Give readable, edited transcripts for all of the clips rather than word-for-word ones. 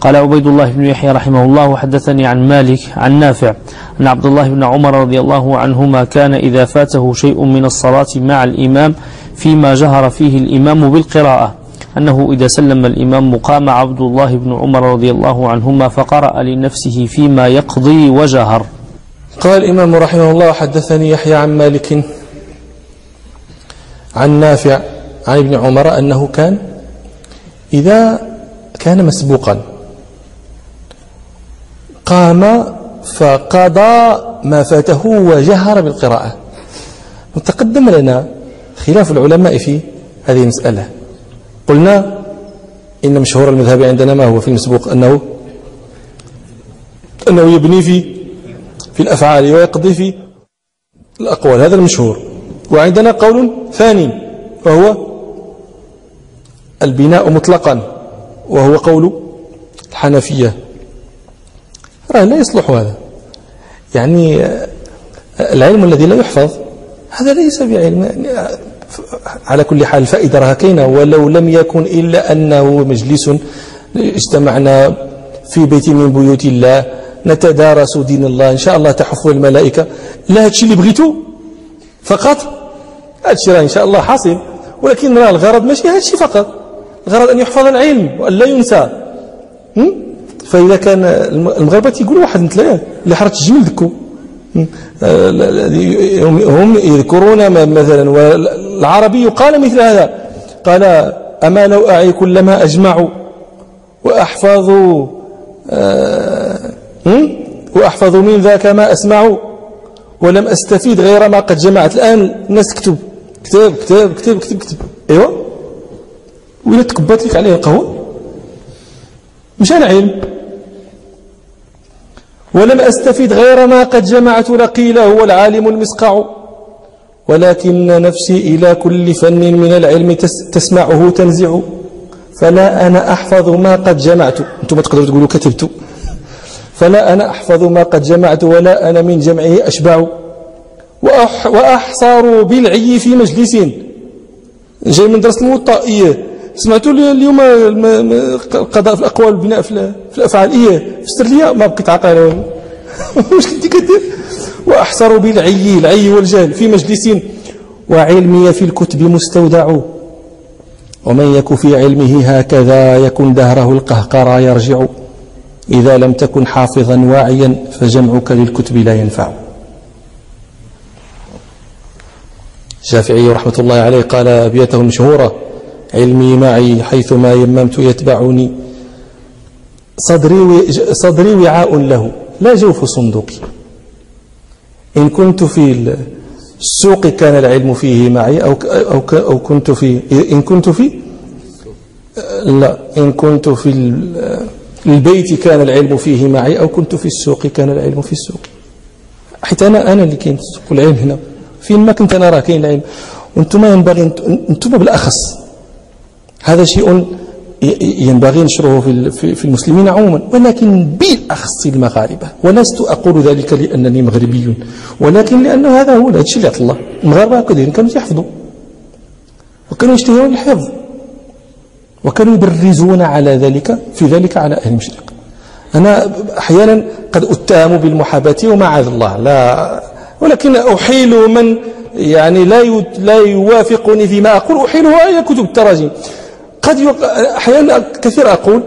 قال عبيد الله بن يحيى رحمه الله وحدثني عن مالك عن نافع أن عبد الله بن عمر رضي الله عنهما كان إذا فاته شيء من الصلاة مع الإمام فيما جهر فيه الإمام بالقراءة أنه إذا سلم الإمام قام عبد الله بن عمر رضي الله عنهما فقرأ لنفسه فيما يقضي وجهر. قال الإمام رحمه الله حدثني يحيى عن مالك عن نافع عن ابن عمر أنه كان إذا كان مسبوقا قام فقضى ما فاته وجهر بالقراءة. وتقدم لنا خلاف العلماء في هذه المسألة. قلنا إن مشهور المذهب عندنا ما هو في المسبوق أنه يبني في الأفعال ويقضي في الأقوال، هذا المشهور. وعندنا قول ثاني وهو البناء مطلقا وهو قول الحنفية. لا يصلح هذا، يعني العلم الذي لا يحفظ هذا ليس بعلم. يعني على كل حال الفائدة راها كاينة، ولو لم يكن إلا أنه مجلس اجتمعنا في بيت من بيوت الله نتدارس دين الله إن شاء الله تحف الملائكة. لا هادشي اللي بغيتو فقط، هادشي راه إن شاء الله حاصل، ولكن راه الغرض ماشي هادشي فقط، الغرض أن يحفظ العلم وأن لا ينسى. فإذا كان المغاربة يقولوا واحد من ثلاثة اللي حرت الجميل ذكو هم يذكرون مثلا، والعربي قال مثل هذا، قال أما لو أعي كلما أجمع وأحفظ من ذاك ما أسمع ولم أستفيد غير ما قد جمعت. الآن الناس تكتب كتاب كتاب كتاب كتب كتب، أيوة، وإلا تكبت لك عليه القهوة مش أنا علم. ولم أستفيد غير ما قد جمعت لقيل هو العالم المسقع، ولكن نفسي إلى كل فن من العلم تسمعه تنزع، فلا أنا أحفظ ما قد جمعت. أنتم تقدروا تقولوا كتبت. فلا أنا أحفظ ما قد جمعت ولا أنا من جمعه أشبع، وأحصار بالعي في مجلس. جاي من درس الموطأ. سمعتوا اليوم القضاء في الأقوال والبناء في الأفعال. فسر لي ما بقيت عاقل واش كنتي كدير. وأحصر بالعي، العي والجهل، في مجلس وعلمي في الكتب مستودع، ومن يك في علمه هكذا يكن دهره القهقرى يرجع، إذا لم تكن حافظا واعيا فجمعك للكتب لا ينفع. الشافعي رحمة الله عليه قال أبياته المشهورة: علمي معي حيثما يممت يتبعني، صدري وعاء له لا جوف صندوقي، إن كنت في السوق كان العلم فيه معي أو كنت في إن كنت في البيت كان العلم فيه معي، أو كنت في السوق كان العلم في السوق. حيث أنا اللي كاين السوق والعلم هنا، فين ما كنت أنا راه كاين العلم. وأنتم ينبغي أنتم بالأخص، هذا شيء ينبغي نشره في المسلمين عموما، ولكن بالأخص المغاربة. ولست أقول ذلك لأنني مغربي، ولكن لأنه هذا هو الشيء اللي عطى الله. المغاربة كانوا يحفظوا وكانوا يجتهدون الحفظ، وكانوا يبرزون على ذلك على أهل المشرق. أنا أحيانا قد أتهم بالمحاباة ومعاذ الله، لا، ولكن أحيل من يعني لا يوافقني فيما أقول، أحيله إلى كتب التراجم. أحيانا كثير أقول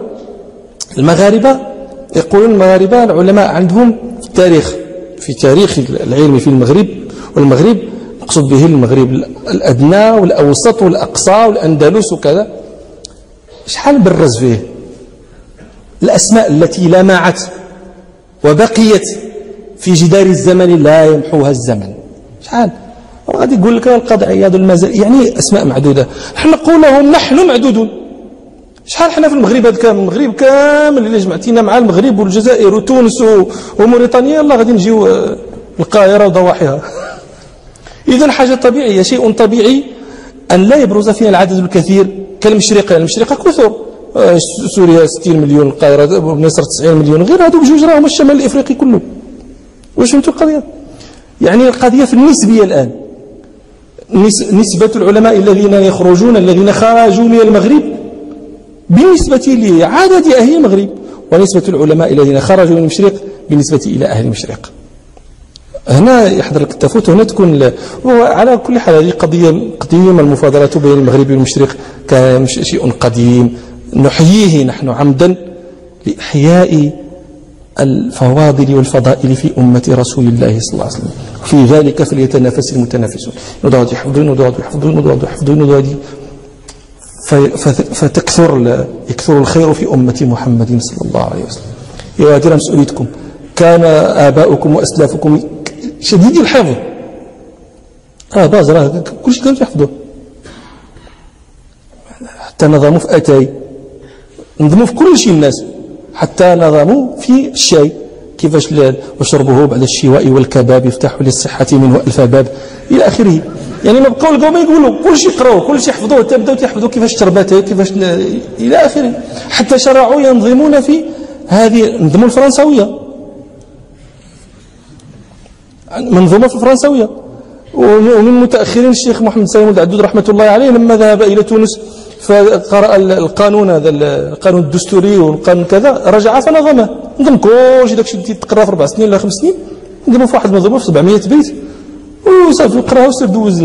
يقولون المغاربة العلماء عندهم في تاريخ العلم في المغرب، والمغرب مقصود به المغرب الأدنى والأوسط والأقصى والأندلس وكذا، شحال برز فيه الأسماء التي لمعت وبقيت في جدار الزمن لا يمحوها الزمن. شحال غادي يقول لك القاضي عياض المازال، يعني أسماء معدودة. نحن نقول لهم نحن معدودون. شحال حنا في المغرب، هذا كامل المغرب كامل اللي جمعتينا مع المغرب والجزائر وتونس وموريتانيا، يلا غادي نجيو القاهرة وضواحيها. إذن حاجة طبيعية، شيء طبيعي أن لا يبرز فيها العدد الكثير كالمشرقة. المشرقة كثر، سوريا 60 مليون، القاهرة مصر 90 مليون، غير هذو بجوج راهم الشمال الإفريقي كله. واش فهمتوا القضية؟ يعني القضية في النسبية الآن، نسبة العلماء الذين خرجوا من المغرب بالنسبة لعدد أهل المغرب، ونسبة العلماء الذين خرجوا من المشرق بالنسبة إلى أهل المشرق. هنا يحضر لك التفوت، هنا تكون. وعلى كل حال هذه قضية قديمة، المفاضلة بين المغرب والمشرق كان شيء قديم نحييه نحن عمدا لإحياء الفواضل والفضائل في أمة رسول الله صلى الله عليه وسلم. في ذلك فليتنافس المتنافسون. نضاد يحفظون ونضاد يحفظون ونضاد يحفظون ونضاد يكثر الخير في أمة محمد صلى الله عليه وسلم. يا هذه مسؤوليتكم. كان آباؤكم وأسلافكم شديدي الحفظ، باز كل شيء كانوا يحفظوه، حتى نظموا في أتاي، نظموا في كل شيء الناس، حتى نظموا في الشاي كيفاش وشربه بعد الشواء والكباب يفتح للصحة منه ألف باب إلى آخره. يعني ما بقاو لقاو ما يقولوا كل شيء يقراوه، كل شيء يحفظوه، تبداو تحفظوا كيفاش تربته، كيفاش إلى آخره. حتى شرعوا ينظمون في هذه نظموا الفرنسوية، منظومة في الفرنسوية. ومن متأخرين الشيخ محمد سالم العدود رحمة الله عليه لما ذهب إلى تونس فقرأ القانون هذا، القانون الدستوري والقانون كذا، رجع فنظمه، نظم كلشي داكشي اللي تقرا في 4 سنين ولا 5 سنين، نظموا في واحد المنظومة في 700 بيت وصافي قراها وسير دوز.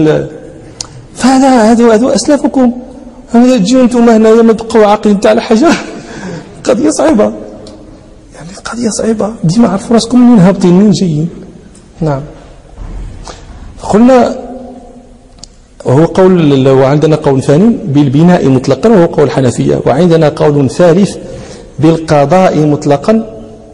فهذا أسلافكم. تجيو انتم هنايا ما تبقوا عاقلين تاع حاجة، قضية صعيبة، يعني قضية صعيبة. ديما عرفوا راسكم منين هابطين منين جايين. نعم. قلنا وهو قول، وعندنا قول ثاني بالبناء مطلقا وهو قول الحنفية، وعندنا قول ثالث بالقضاء مطلقا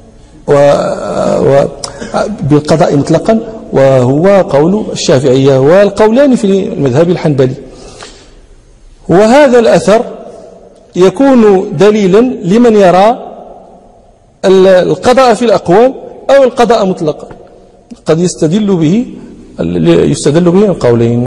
بالقضاء مطلقا وهو قول الشافعية، والقولان في المذهب الحنبلي. وهذا الأثر يكون دليلا لمن يرى القضاء في الأقوال أو القضاء مطلقا، قد يستدل به القولين.